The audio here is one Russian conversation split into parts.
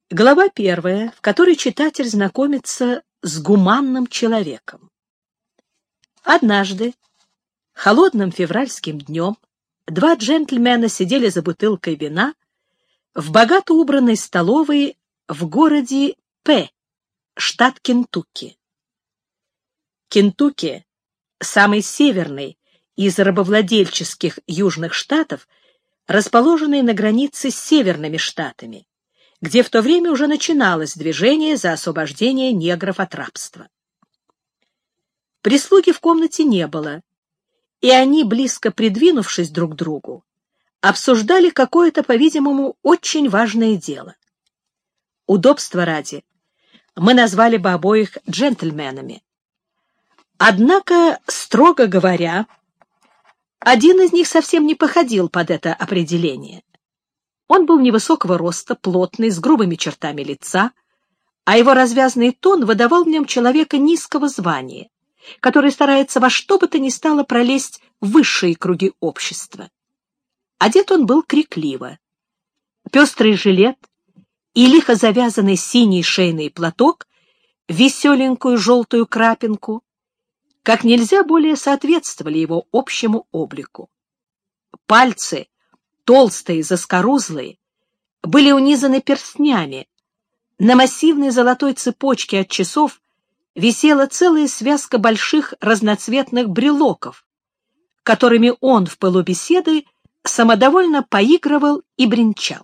Глава первая, в которой читатель знакомится с гуманным человеком. Однажды, холодным февральским днем, два джентльмена сидели за бутылкой вина в богато убранной столовой в городе П, штат Кентукки. Кентукки — самый северный из рабовладельческих южных штатов, расположенный на границе с северными штатами, где в то время уже начиналось движение за освобождение негров от рабства. Прислуги в комнате не было, и они, близко придвинувшись друг к другу, обсуждали какое-то, по-видимому, очень важное дело. Удобства ради мы назвали бы обоих джентльменами. Однако, строго говоря, один из них совсем не походил под это определение. Он был невысокого роста, плотный, с грубыми чертами лица, а его развязный тон выдавал в нем человека низкого звания, который старается во что бы то ни стало пролезть в высшие круги общества. Одет он был крикливо. Пестрый жилет и лихо завязанный синий шейный платок, веселенькую желтую крапинку, как нельзя более соответствовали его общему облику. Пальцы, толстые, заскорузлые, были унизаны перстнями. На массивной золотой цепочке от часов висела целая связка больших разноцветных брелоков, которыми он в пылу беседы самодовольно поигрывал и бренчал.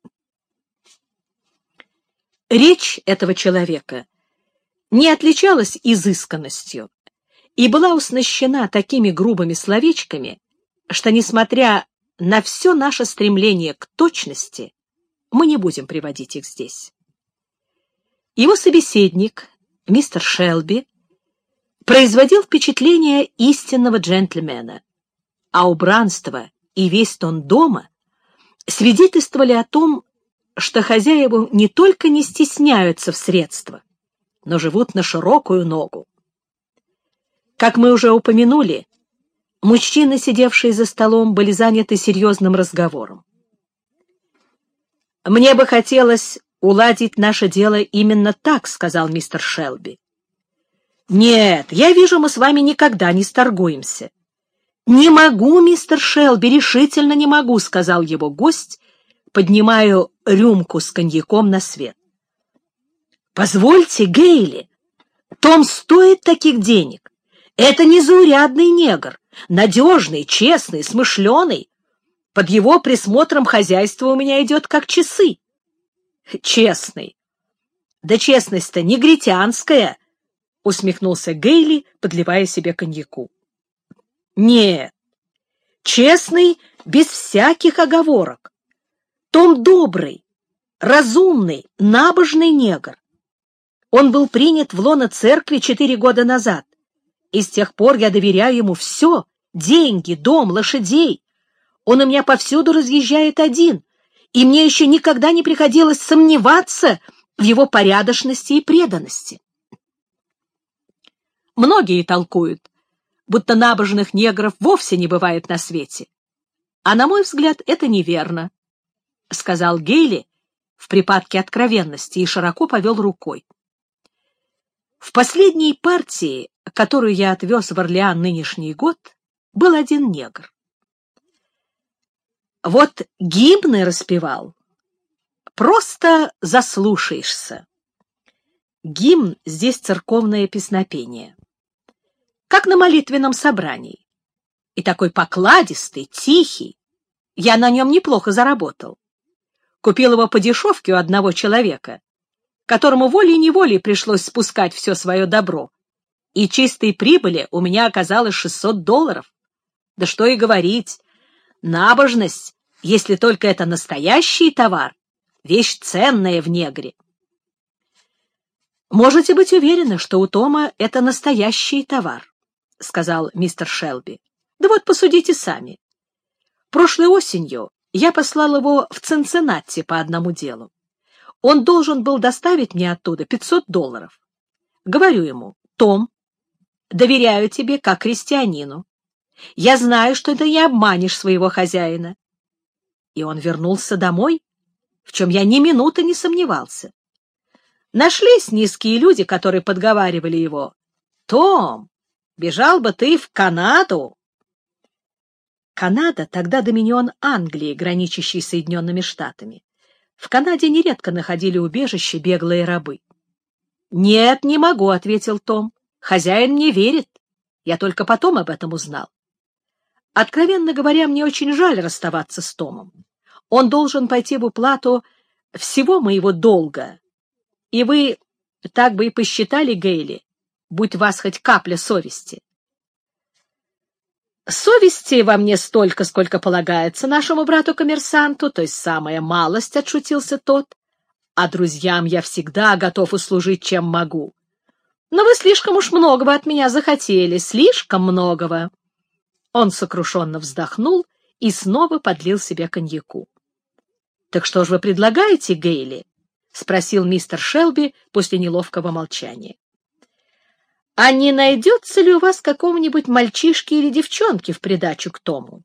Речь этого человека не отличалась изысканностью и была оснащена такими грубыми словечками, что, несмотря на все наше стремление к точности, мы не будем приводить их здесь. Его собеседник, мистер Шелби, производил впечатление истинного джентльмена, а убранство и весь тон дома свидетельствовали о том, что хозяева не только не стесняются в средствах, но живут на широкую ногу. Как мы уже упомянули, мужчины, сидевшие за столом, были заняты серьезным разговором. «Мне бы хотелось уладить наше дело именно так», — сказал мистер Шелби. «Нет, я вижу, мы с вами никогда не сторгуемся». «Не могу, мистер Шелби, решительно не могу», — сказал его гость, поднимая рюмку с коньяком на свет. «Позвольте, Гейли, Том стоит таких денег. Это незаурядный негр, надежный, честный, смышленый. Под его присмотром хозяйство у меня идет как часы». «Честный? Да честность-то негритянская», — усмехнулся Гейли, подливая себе коньяку. «Нет, честный без всяких оговорок. Том добрый, разумный, набожный негр. Он был принят в лоно церкви 4 года назад, и с тех пор я доверяю ему все — деньги, дом, лошадей. Он у меня повсюду разъезжает один, и мне еще никогда не приходилось сомневаться в его порядочности и преданности». Многие толкуют, будто набожных негров вовсе не бывает на свете. А на мой взгляд, это неверно, — сказал Гейли в припадке откровенности и широко повел рукой. В последней партии, которую я отвез в Орлеан нынешний год, был один негр. Вот гимны распевал. Просто заслушаешься. Гимн здесь церковное песнопение, как на молитвенном собрании. И такой покладистый, тихий. Я на нем неплохо заработал. Купил его по дешевке у одного человека, которому волей-неволей пришлось спускать все свое добро. И чистой прибыли у меня оказалось $600. Да что и говорить, набожность, если только это настоящий товар, вещь ценная в негре. «Можете быть уверены, что у Тома это настоящий товар», — сказал мистер Шелби. «Да вот посудите сами. Прошлой осенью я послал его в Цинциннати по одному делу. Он должен был доставить мне оттуда $500. Говорю ему: Том, доверяю тебе как христианину. Я знаю, что ты не обманешь своего хозяина». И он вернулся домой, в чем я ни минуты не сомневался. Нашлись низкие люди, которые подговаривали его: «Том, бежал бы ты в Канаду!» Канада тогда доминион Англии, граничащий с Соединенными Штатами. В Канаде нередко находили убежище беглые рабы. «Нет, не могу», — ответил Том. «Хозяин мне верит. Я только потом об этом узнал. Откровенно говоря, мне очень жаль расставаться с Томом. Он должен пойти в уплату всего моего долга. И вы так бы и посчитали, Гейли, будь у вас хоть капля совести». «Совести во мне столько, сколько полагается нашему брату-коммерсанту, то есть самая малость», — отшутился тот. «А друзьям я всегда готов услужить, чем могу. Но вы слишком уж многого от меня захотели, слишком многого». Он сокрушенно вздохнул и снова подлил себе коньяку. «Так что же вы предлагаете, Гейли?» — спросил мистер Шелби после неловкого молчания. «А не найдется ли у вас какого-нибудь мальчишки или девчонки в придачу к Тому?»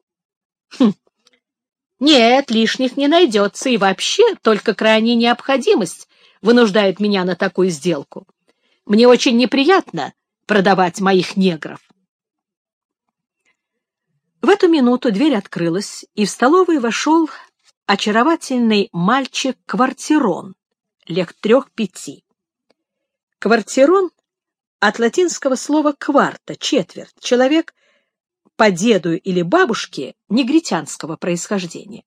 «Нет, лишних не найдется, и вообще только крайняя необходимость вынуждает меня на такую сделку. Мне очень неприятно продавать моих негров». В эту минуту дверь открылась, и в столовую вошел очаровательный мальчик-квартирон, лет 3-5. Квартирон от латинского слова «кварта» — четверть, человек по деду или бабушке негритянского происхождения.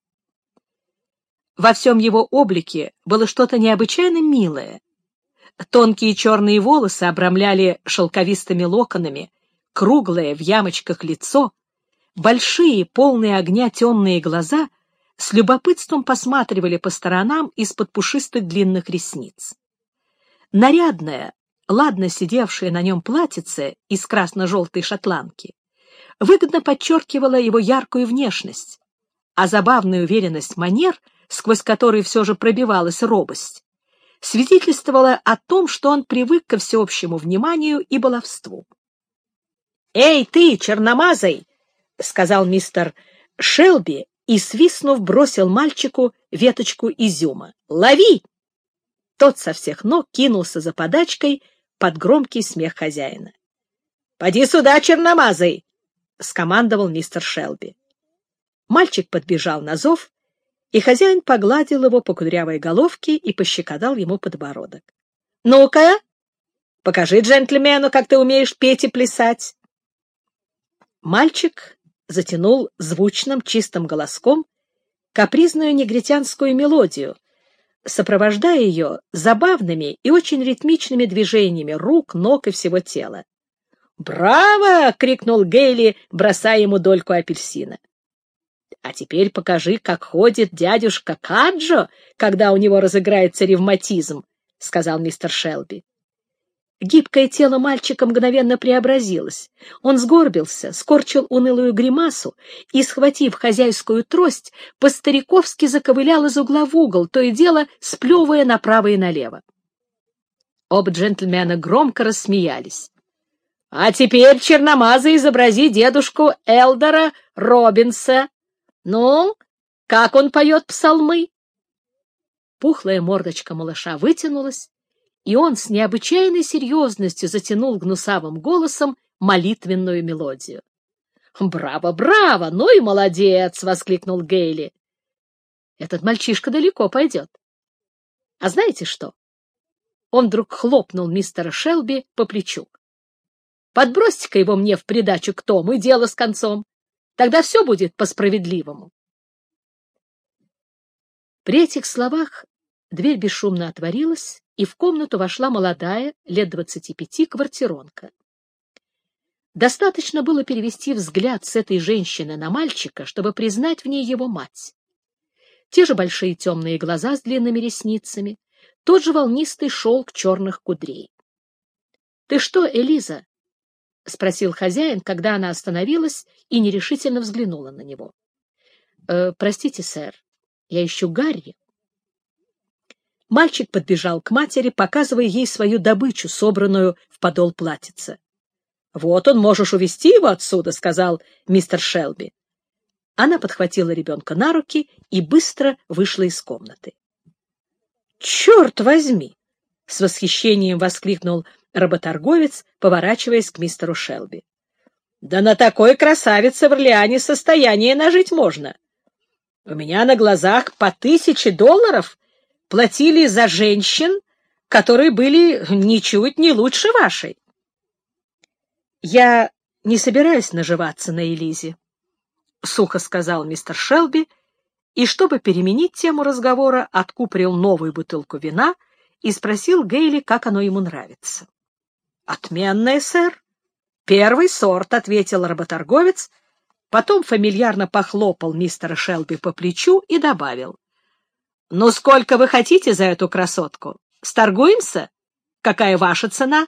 Во всем его облике было что-то необычайно милое. Тонкие черные волосы обрамляли шелковистыми локонами, круглое в ямочках лицо, большие, полные огня темные глаза с любопытством посматривали по сторонам из-под пушистых длинных ресниц. Нарядная, ладно сидевшее на нем платьице из красно-желтой шотландки выгодно подчеркивала его яркую внешность, а забавная уверенность манер, сквозь которые все же пробивалась робость, свидетельствовала о том, что он привык ко всеобщему вниманию и баловству. «Эй, ты, черномазый!» — сказал мистер Шелби и, свистнув, бросил мальчику веточку изюма. «Лови!» Тот со всех ног кинулся за подачкой под громкий смех хозяина. «Поди сюда, черномазый!» — скомандовал мистер Шелби. Мальчик подбежал на зов, и хозяин погладил его по кудрявой головке и пощекотал ему подбородок. «Ну-ка, покажи джентльмену, как ты умеешь петь и плясать!» Мальчик затянул звучным чистым голоском капризную негритянскую мелодию, сопровождая ее забавными и очень ритмичными движениями рук, ног и всего тела. «Браво!» — крикнул Гейли, бросая ему дольку апельсина. «А теперь покажи, как ходит дядюшка Каджо, когда у него разыграется ревматизм», — сказал мистер Шелби. Гибкое тело мальчика мгновенно преобразилось. Он сгорбился, скорчил унылую гримасу и, схватив хозяйскую трость, по-стариковски заковылял из угла в угол, то и дело сплевывая направо и налево. Оба джентльмена громко рассмеялись. «А теперь, черномазый, изобрази дедушку Элдора Робинса. Ну, как он поет псалмы?» Пухлая мордочка малыша вытянулась, и он с необычайной серьезностью затянул гнусавым голосом молитвенную мелодию. «Браво, браво! Ну и молодец!» — воскликнул Гейли. «Этот мальчишка далеко пойдет. А знаете что?» Он вдруг хлопнул мистера Шелби по плечу. «Подбросьте-ка его мне в придачу к Тому, и дело с концом. Тогда все будет по-справедливому». При этих словах дверь бесшумно отворилась, и в комнату вошла молодая, лет 25, квартиронка. Достаточно было перевести взгляд с этой женщины на мальчика, чтобы признать в ней его мать. Те же большие темные глаза с длинными ресницами, тот же волнистый шелк черных кудрей. — Ты что, Элиза? — спросил хозяин, когда она остановилась и нерешительно взглянула на него. — Простите, сэр, я ищу Гарри. Мальчик подбежал к матери, показывая ей свою добычу, собранную в подол платьица. — Вот он, можешь увести его отсюда, — сказал мистер Шелби. Она подхватила ребенка на руки и быстро вышла из комнаты. — Черт возьми! — с восхищением воскликнул работорговец, поворачиваясь к мистеру Шелби. Да на такой красавице в Орлеане состояние нажить можно. У меня на глазах по $1000 платили за женщин, которые были ничуть не лучше вашей. Я не собираюсь наживаться на Элизе, — сухо сказал мистер Шелби, и, чтобы переменить тему разговора, откупорил новую бутылку вина и спросил Гейли, как оно ему нравится. — Отменное, сэр. Первый сорт, — ответил работорговец, потом фамильярно похлопал мистера Шелби по плечу и добавил. — Ну, сколько вы хотите за эту красотку? Сторгуемся? Какая ваша цена?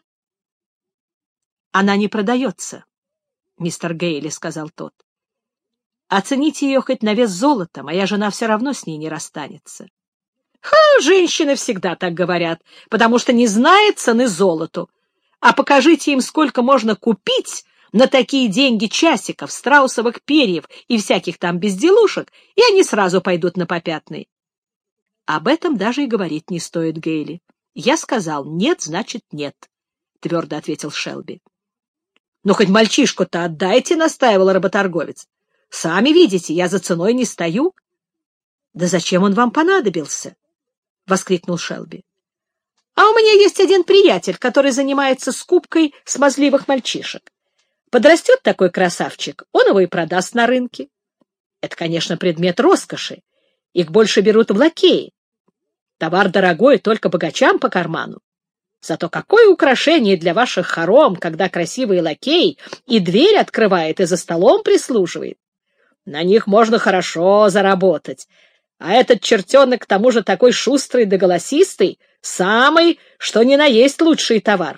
— Она не продается, мистер Гейли, — сказал тот. — Оцените ее хоть на вес золота, моя жена все равно с ней не расстанется. — Женщины всегда так говорят, потому что не знают цены золоту. А покажите им, сколько можно купить на такие деньги часиков, страусовых перьев и всяких там безделушек, и они сразу пойдут на попятный. — Об этом даже и говорить не стоит, Гейли. Я сказал «нет», значит «нет», — твердо ответил Шелби. — Ну, хоть мальчишку-то отдайте, — настаивал работорговец. — Сами видите, я за ценой не стою. — Да зачем он вам понадобился? — воскликнул Шелби. — А у меня есть один приятель, который занимается скупкой смазливых мальчишек. Подрастет такой красавчик, он его и продаст на рынке. Это, конечно, предмет роскоши. Их больше берут в лакеи. Товар дорогой только богачам по карману. Зато какое украшение для ваших хором, когда красивый лакей и дверь открывает, и за столом прислуживает. На них можно хорошо заработать. А этот чертенок, к тому же, такой шустрый да голосистый, самый, что ни на есть лучший товар.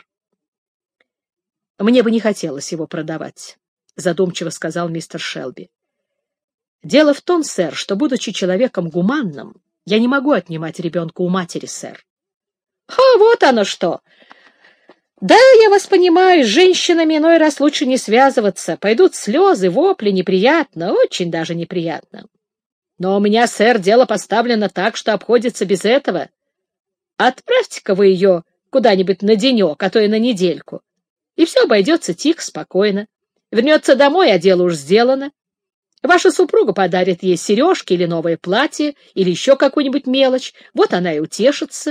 — Мне бы не хотелось его продавать, — задумчиво сказал мистер Шелби. — Дело в том, сэр, что, будучи человеком гуманным, я не могу отнимать ребенка у матери, сэр. — Вот оно что! Да, я вас понимаю, с женщинами иной раз лучше не связываться. Пойдут слезы, вопли, неприятно, очень даже неприятно. Но у меня, сэр, дело поставлено так, что обходится без этого. Отправьте-ка вы ее куда-нибудь на денек, а то и на недельку. И все обойдется тихо, спокойно. Вернется домой, а дело уж сделано. Ваша супруга подарит ей сережки или новое платье, или еще какую-нибудь мелочь. Вот она и утешится.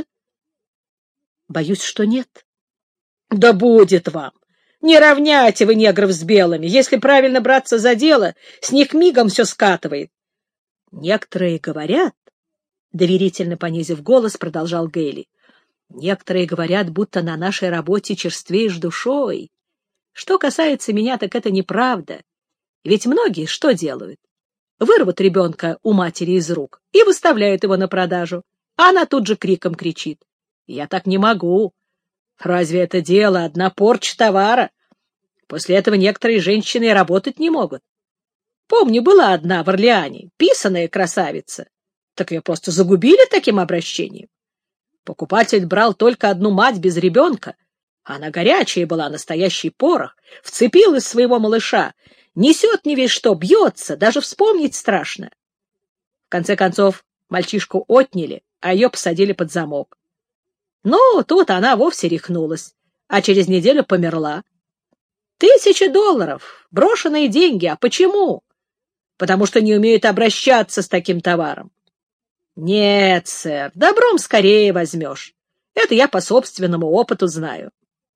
Боюсь, что нет. Да будет вам. Не равняйте вы негров с белыми. Если правильно браться за дело, с них мигом все скатывает. Некоторые говорят, доверительно понизив голос, продолжал Гейли, некоторые говорят, будто на нашей работе черствеешь душой. Что касается меня, так это неправда. Ведь многие что делают? Вырвут ребенка у матери из рук и выставляют его на продажу, а она тут же криком кричит. Я так не могу. Разве это дело одна порча товара? После этого некоторые женщины и работать не могут. Помню, была одна в Орлеане, писаная красавица. Так ее просто загубили таким обращением. Покупатель брал только одну мать без ребенка. Она горячая была, настоящий порох, вцепилась в своего малыша, несет не весь что, бьется, даже вспомнить страшно. В конце концов, мальчишку отняли, а ее посадили под замок. Ну, тут она вовсе рехнулась, а через неделю померла. $1000, брошенные деньги. А почему? Потому что не умеют обращаться с таким товаром. Нет, сэр, добром скорее возьмешь. Это я по собственному опыту знаю.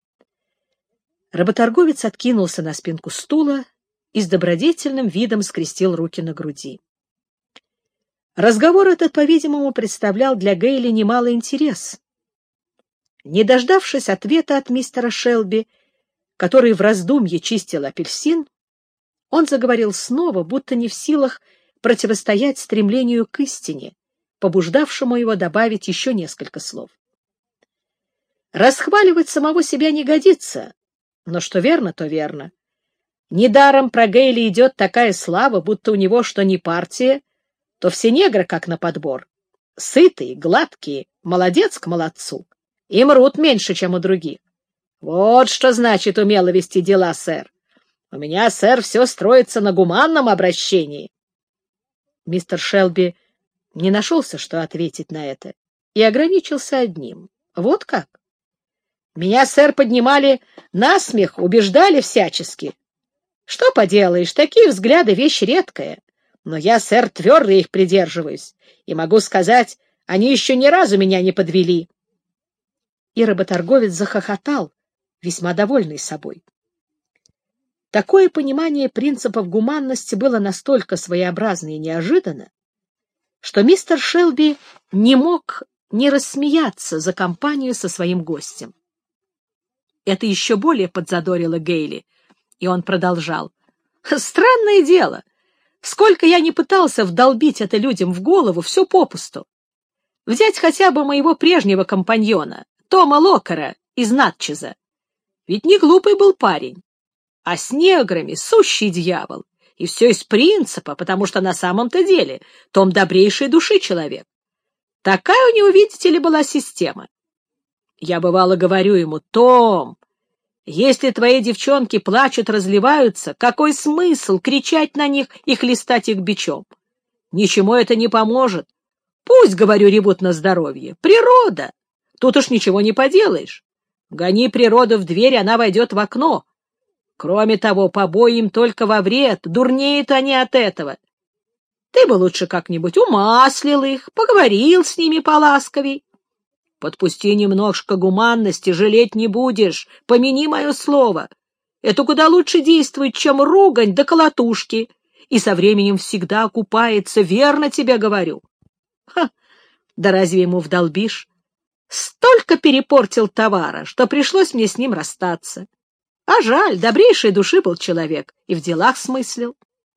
Работорговец откинулся на спинку стула и с добродетельным видом скрестил руки на груди. Разговор этот, по-видимому, представлял для Гейли немалый интерес. Не дождавшись ответа от мистера Шелби, который в раздумье чистил апельсин, он заговорил снова, будто не в силах противостоять стремлению к истине, побуждавшему его добавить еще несколько слов. Расхваливать самого себя не годится, но что верно, то верно. Недаром про Гейли идет такая слава, будто у него что ни партия, то все негры как на подбор. Сытые, гладкие, молодец к молодцу. И мрут меньше, чем у других. Вот что значит умело вести дела, сэр. У меня, сэр, все строится на гуманном обращении. Мистер Шелби не нашелся, что ответить на это, и ограничился одним. Вот как? Меня, сэр, поднимали на смех, убеждали всячески. Что поделаешь, такие взгляды — вещь редкая. Но я, сэр, твердо их придерживаюсь, и могу сказать, они еще ни разу меня не подвели. И работорговец захохотал, весьма довольный собой. Такое понимание принципов гуманности было настолько своеобразно и неожиданно, что мистер Шелби не мог не рассмеяться за компанию со своим гостем. Это еще более подзадорило Гейли, и он продолжал. «Странное дело. Сколько я не пытался вдолбить это людям в голову, все попусту. Взять хотя бы моего прежнего компаньона, Тома Локера из Натчеза. Ведь не глупый был парень. А с неграми сущий дьявол. И все из принципа, потому что на самом-то деле Том добрейшей души человек. Такая у него, видите ли, была система. Я бывало говорю ему: Том, если твои девчонки плачут, разливаются, какой смысл кричать на них и хлестать их бичом? Ничему это не поможет. Пусть, говорю, ревут на здоровье. Природа. Тут уж ничего не поделаешь. Гони природу в дверь, она войдет в окно. Кроме того, побои им только во вред, дурнеют они от этого. Ты бы лучше как-нибудь умаслил их, поговорил с ними поласковей. Подпусти немножко гуманности, жалеть не будешь, помяни мое слово. Это куда лучше действует, чем ругань да колотушки, и со временем всегда окупается, верно тебе говорю. Ха, да разве ему вдолбишь? Столько перепортил товара, что пришлось мне с ним расстаться. А жаль, добрейшей души был человек и в делах смыслил.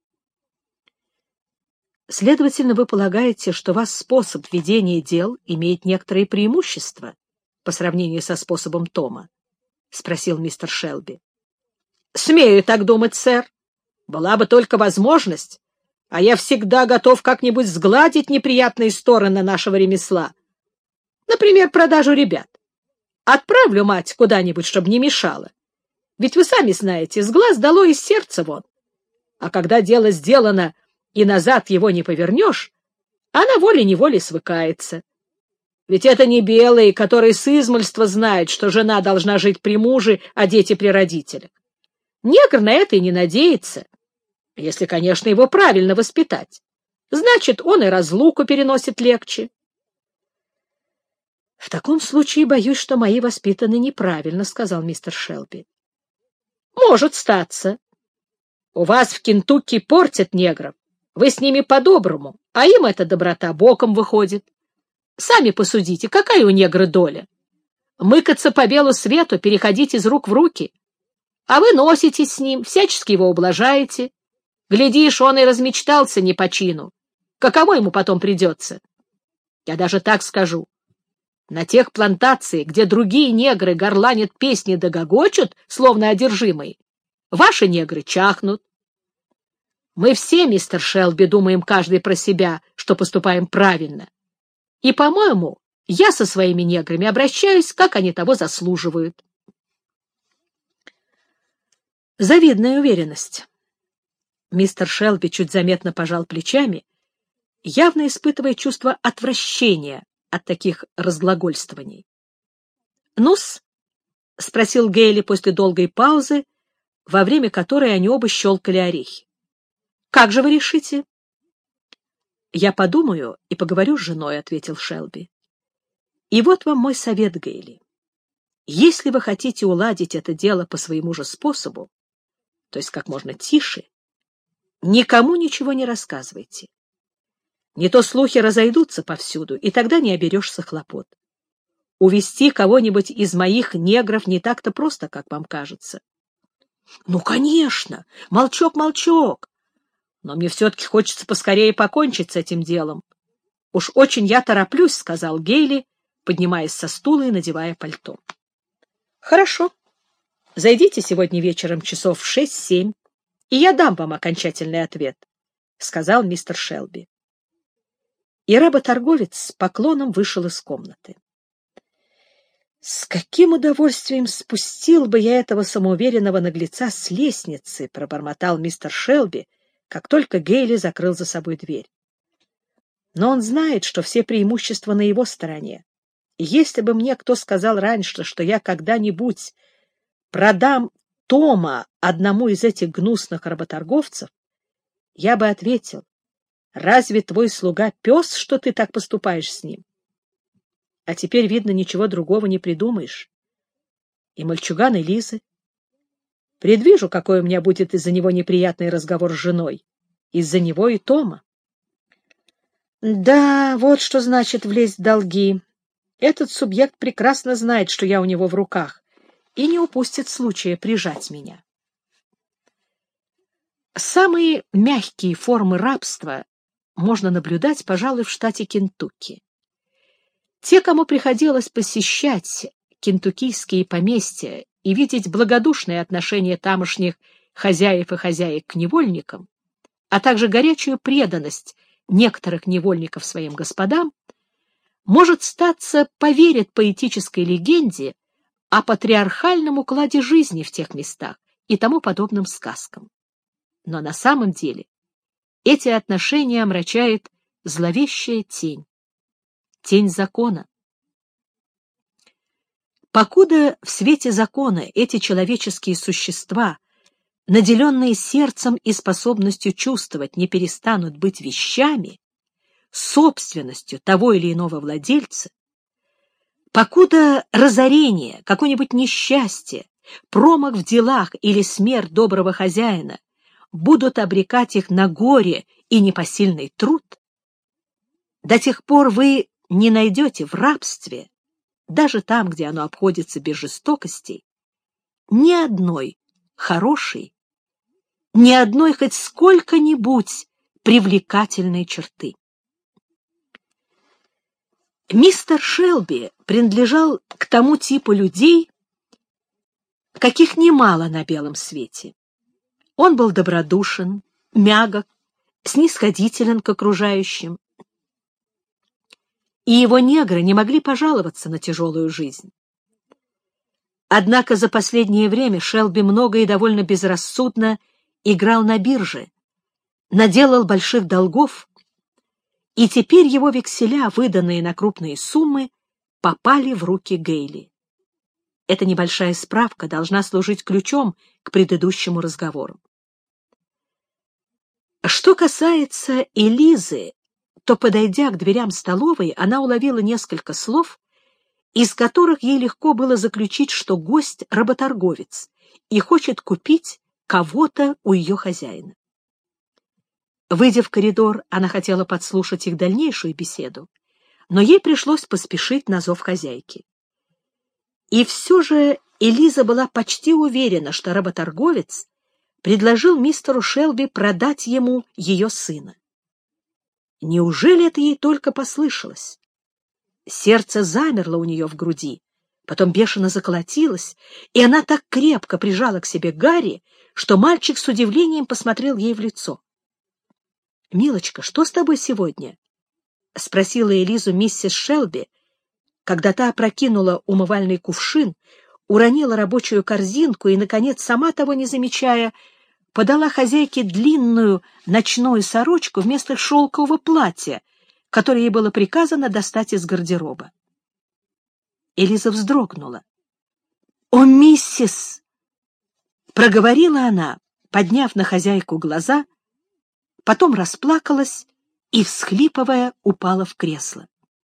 Следовательно, вы полагаете, что ваш способ ведения дел имеет некоторые преимущества по сравнению со способом Тома? — спросил мистер Шелби. — Смею так думать, сэр. Была бы только возможность, а я всегда готов как-нибудь сгладить неприятные стороны нашего ремесла. Например, продажу ребят. Отправлю мать куда-нибудь, чтобы не мешала. Ведь вы сами знаете, с глаз долой из сердца вон. А когда дело сделано и назад его не повернешь, она волей-неволей свыкается. Ведь это не белые, которые с измальства знают, что жена должна жить при муже, а дети при родителях. Негр на это и не надеется, если, конечно, его правильно воспитать. Значит, он и разлуку переносит легче. — В таком случае боюсь, что мои воспитаны неправильно, — сказал мистер Шелби. — Может статься. У вас в Кентукки портят негров. Вы с ними по-доброму, а им эта доброта боком выходит. Сами посудите, какая у негра доля? Мыкаться по белу свету, переходить из рук в руки. А вы носитесь с ним, всячески его ублажаете. Глядишь, он и размечтался не по чину. Каково ему потом придется? Я даже так скажу. На тех плантациях, где другие негры горланят песни да гогочут, словно одержимые, ваши негры чахнут. Мы все, мистер Шелби, думаем каждый про себя, что поступаем правильно. И, по-моему, я со своими неграми обращаюсь, как они того заслуживают. Завидная уверенность. Мистер Шелби чуть заметно пожал плечами, явно испытывая чувство отвращения от таких разглагольствований. — Ну-с? — спросил Гейли после долгой паузы, во время которой они оба щелкали орехи. — Как же вы решите? — Я подумаю и поговорю с женой, — ответил Шелби. — И вот вам мой совет, Гейли. Если вы хотите уладить это дело по своему же способу, то есть как можно тише, никому ничего не рассказывайте. Не то слухи разойдутся повсюду, и тогда не оберешься хлопот. Увести кого-нибудь из моих негров не так-то просто, как вам кажется. — Ну, конечно! Молчок, молчок! Но мне все-таки хочется поскорее покончить с этим делом. Уж очень я тороплюсь, — сказал Гейли, поднимаясь со стула и надевая пальто. — Хорошо. Зайдите сегодня вечером часов в 6-7, и я дам вам окончательный ответ, — сказал мистер Шелби. И работорговец с поклоном вышел из комнаты. «С каким удовольствием спустил бы я этого самоуверенного наглеца с лестницы!» — пробормотал мистер Шелби, как только Гейли закрыл за собой дверь. Но он знает, что все преимущества на его стороне, Если бы мне кто сказал раньше, что я когда-нибудь продам Тома одному из этих гнусных работорговцев, я бы ответил: разве твой слуга пес, что ты так поступаешь с ним? А теперь, видно, ничего другого не придумаешь. И мальчуган Элизы. Предвижу, какой у меня будет из-за него неприятный разговор с женой. Из-за него и Тома. Да, вот что значит влезть в долги. Этот субъект прекрасно знает, что я у него в руках, и не упустит случая прижать меня. Самые мягкие формы рабства можно наблюдать, пожалуй, в штате Кентукки. Те, кому приходилось посещать кентуккийские поместья и видеть благодушное отношение тамошних хозяев и хозяек к невольникам, а также горячую преданность некоторых невольников своим господам, может статься, поверят поэтической легенде о патриархальном укладе жизни в тех местах и тому подобным сказкам. Но на самом деле эти отношения омрачает зловещая тень. Тень закона. Покуда в свете закона эти человеческие существа, наделенные сердцем и способностью чувствовать, не перестанут быть вещами, собственностью того или иного владельца, покуда разорение, какое-нибудь несчастье, промах в делах или смерть доброго хозяина будут обрекать их на горе и непосильный труд, до тех пор вы не найдете в рабстве, даже там, где оно обходится без жестокостей, ни одной хорошей, ни одной хоть сколько-нибудь привлекательной черты. Мистер Шелби принадлежал к тому типу людей, каких немало на белом свете. Он был добродушен, мягок, снисходителен к окружающим, и его негры не могли пожаловаться на тяжелую жизнь. Однако за последнее время Шелби много и довольно безрассудно играл на бирже, наделал больших долгов, и теперь его векселя, выданные на крупные суммы, попали в руки Гейли. Эта небольшая справка должна служить ключом к предыдущему разговору. Что касается Элизы, то, подойдя к дверям столовой, она уловила несколько слов, из которых ей легко было заключить, что гость — работорговец и хочет купить кого-то у ее хозяина. Выйдя в коридор, она хотела подслушать их дальнейшую беседу, но ей пришлось поспешить на зов хозяйки. И все же Элиза была почти уверена, что работорговец предложил мистеру Шелби продать ему ее сына. Неужели это ей только послышалось? Сердце замерло у нее в груди, потом бешено заколотилось, и она так крепко прижала к себе Гарри, что мальчик с удивлением посмотрел ей в лицо. «Милочка, что с тобой сегодня?» — спросила Элизу миссис Шелби, когда та опрокинула умывальный кувшин, уронила рабочую корзинку и, наконец, сама того не замечая, подала хозяйке длинную ночную сорочку вместо шелкового платья, которое ей было приказано достать из гардероба. Элиза вздрогнула. «О, миссис!» — проговорила она, подняв на хозяйку глаза, потом расплакалась и, всхлипывая, упала в кресло.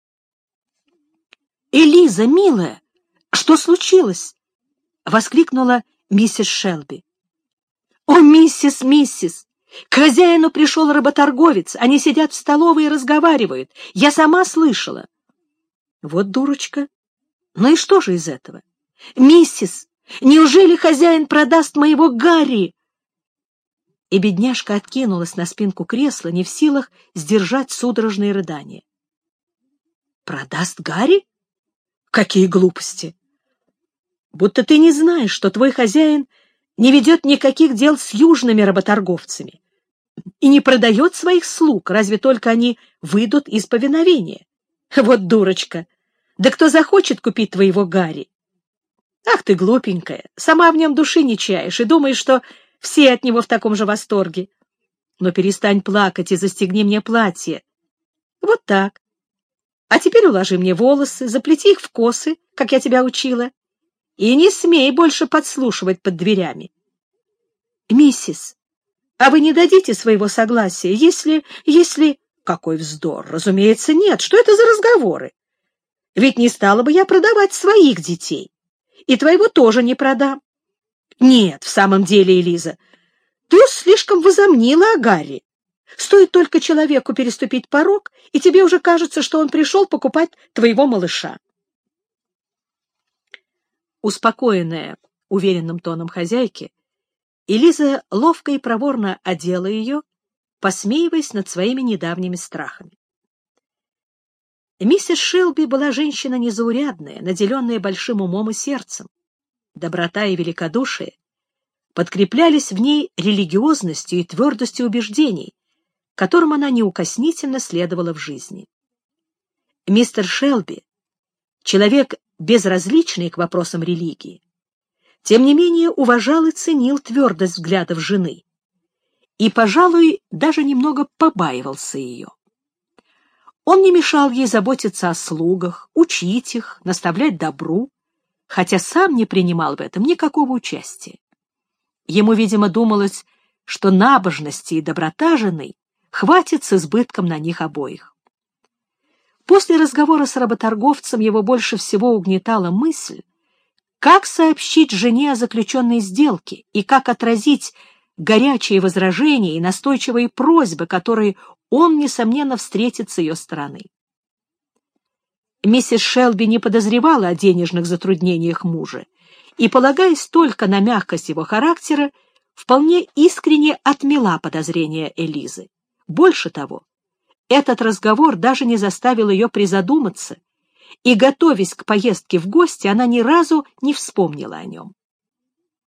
«Элиза, милая, что случилось?» — воскликнула миссис Шелби. «О, миссис! К хозяину пришел работорговец, они сидят в столовой и разговаривают. Я сама слышала». «Вот дурочка! Ну и что же из этого?» «Миссис, неужели хозяин продаст моего Гарри?» И бедняжка откинулась на спинку кресла, не в силах сдержать судорожные рыдания. «Продаст Гарри? Какие глупости! Будто ты не знаешь, что твой хозяин не ведет никаких дел с южными работорговцами и не продает своих слуг, разве только они выйдут из повиновения. Вот дурочка! Да кто захочет купить твоего Гарри? Ах ты, глупенькая, сама в нем души не чаешь и думаешь, что все от него в таком же восторге. Но перестань плакать и застегни мне платье. Вот так. А теперь уложи мне волосы, заплети их в косы, как я тебя учила, и не смей больше подслушивать под дверями. Миссис, а вы не дадите своего согласия, если... Какой вздор! Разумеется, нет. Что это за разговоры? Ведь не стала бы я продавать своих детей. И твоего тоже не продам. Нет, в самом деле, Элиза, ты уж слишком возомнила о Гарри. Стоит только человеку переступить порог, и тебе уже кажется, что он пришел покупать твоего малыша. Успокоенная уверенным тоном хозяйки, Элиза ловко и проворно одела ее, посмеиваясь над своими недавними страхами. Миссис Шелби была женщина незаурядная, наделенная большим умом и сердцем. Доброта и великодушие подкреплялись в ней религиозностью и твердостью убеждений, которым она неукоснительно следовала в жизни. Мистер Шелби, человек безразличный к вопросам религии, тем не менее уважал и ценил твердость взглядов жены и, пожалуй, даже немного побаивался ее. Он не мешал ей заботиться о слугах, учить их, наставлять добру, хотя сам не принимал в этом никакого участия. Ему, видимо, думалось, что набожности и доброта жены хватит с избытком на них обоих. После разговора с работорговцем его больше всего угнетала мысль, как сообщить жене о заключенной сделке и как отразить горячие возражения и настойчивые просьбы, которые он, несомненно, встретит с ее стороны. Миссис Шелби не подозревала о денежных затруднениях мужа и, полагаясь только на мягкость его характера, вполне искренне отмела подозрения Элизы. Больше того, этот разговор даже не заставил ее призадуматься, и, готовясь к поездке в гости, она ни разу не вспомнила о нем.